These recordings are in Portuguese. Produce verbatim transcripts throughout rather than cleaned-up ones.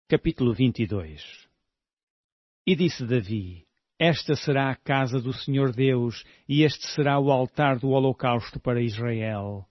Capítulo vinte e dois. E disse Davi: Esta será a casa do Senhor Deus, e este será o altar do holocausto para Israel.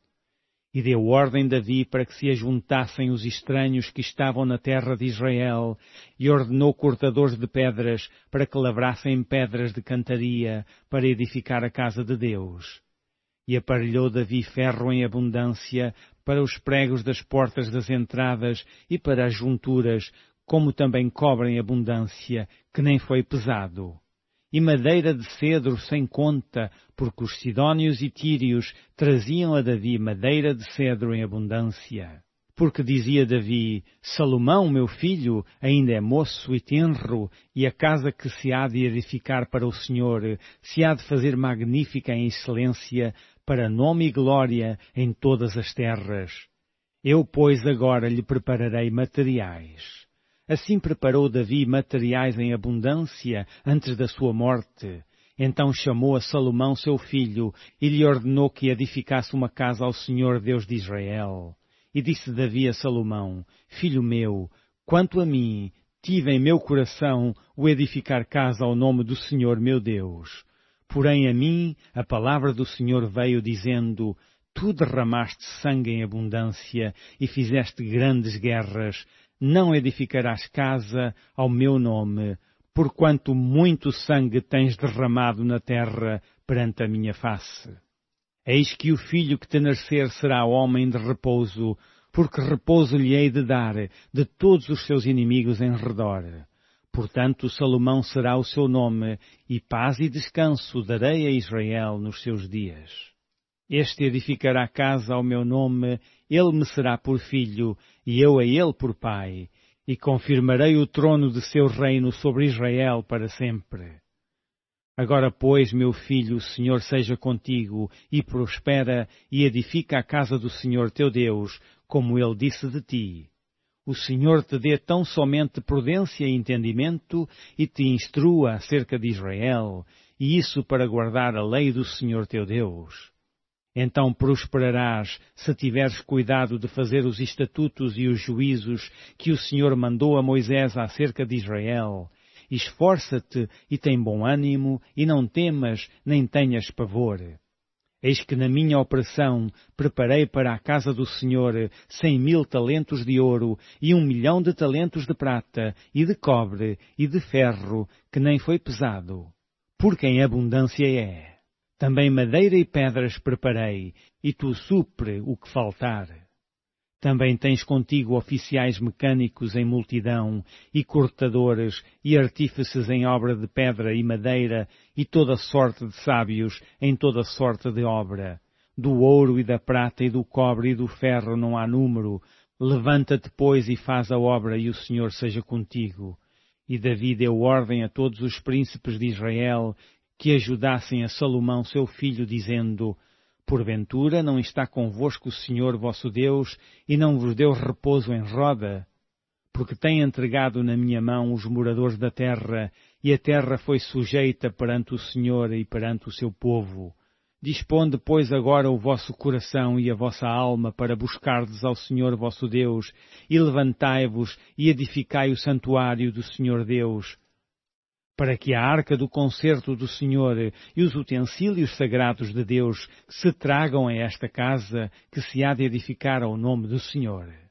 E deu ordem Davi para que se ajuntassem os estranhos que estavam na terra de Israel, e ordenou cortadores de pedras para que lavrassem pedras de cantaria para edificar a casa de Deus. E aparelhou Davi ferro em abundância para os pregos das portas das entradas e para as junturas, como também cobre em abundância, que nem foi pesado. E madeira de cedro sem conta, porque os sidónios e tírios traziam a Davi madeira de cedro em abundância. Porque dizia Davi: Salomão, meu filho, ainda é moço e tenro, e a casa que se há de edificar para o Senhor se há de fazer magnífica em excelência, para nome e glória em todas as terras. Eu, pois, agora lhe prepararei materiais. Assim preparou Davi materiais em abundância antes da sua morte. Então chamou a Salomão seu filho e lhe ordenou que edificasse uma casa ao Senhor Deus de Israel. E disse Davi a Salomão: Filho meu, quanto a mim, tive em meu coração o edificar casa ao nome do Senhor meu Deus. Porém a mim a palavra do Senhor veio dizendo: Tu derramaste sangue em abundância e fizeste grandes guerras. Não edificarás casa ao meu nome, porquanto muito sangue tens derramado na terra perante a minha face. Eis que o filho que te nascer será homem de repouso, porque repouso lhe hei de dar de todos os seus inimigos em redor. Portanto, Salomão será o seu nome, e paz e descanso darei a Israel nos seus dias. Este edificará casa ao meu nome, ele me será por filho, e eu a ele por pai, e confirmarei o trono de seu reino sobre Israel para sempre. Agora, pois, meu filho, o Senhor seja contigo, e prospera, e edifica a casa do Senhor teu Deus, como ele disse de ti. O Senhor te dê tão somente prudência e entendimento, e te instrua acerca de Israel, e isso para guardar a lei do Senhor teu Deus. Então prosperarás, se tiveres cuidado de fazer os estatutos e os juízos que o Senhor mandou a Moisés acerca de Israel. Esforça-te e tem bom ânimo, e não temas, nem tenhas pavor. Eis que na minha operação preparei para a casa do Senhor cem mil talentos de ouro, e um milhão de talentos de prata, e de cobre, e de ferro, que nem foi pesado, porque em abundância é. Também madeira e pedras preparei, e tu supre o que faltar. Também tens contigo oficiais mecânicos em multidão, e cortadores, e artífices em obra de pedra e madeira, e toda sorte de sábios em toda sorte de obra. Do ouro e da prata e do cobre e do ferro não há número. Levanta-te, pois, e faz a obra, e o Senhor seja contigo. E Davi deu ordem a todos os príncipes de Israel que ajudassem a Salomão seu filho, dizendo: Porventura não está convosco o Senhor vosso Deus, e não vos deu repouso em roda? Porque tem entregado na minha mão os moradores da terra, e a terra foi sujeita perante o Senhor e perante o seu povo. Disponde, pois, agora o vosso coração e a vossa alma para buscardes ao Senhor vosso Deus, e levantai-vos e edificai o santuário do Senhor Deus, para que a arca do concerto do Senhor e os utensílios sagrados de Deus se tragam a esta casa que se há de edificar ao nome do Senhor.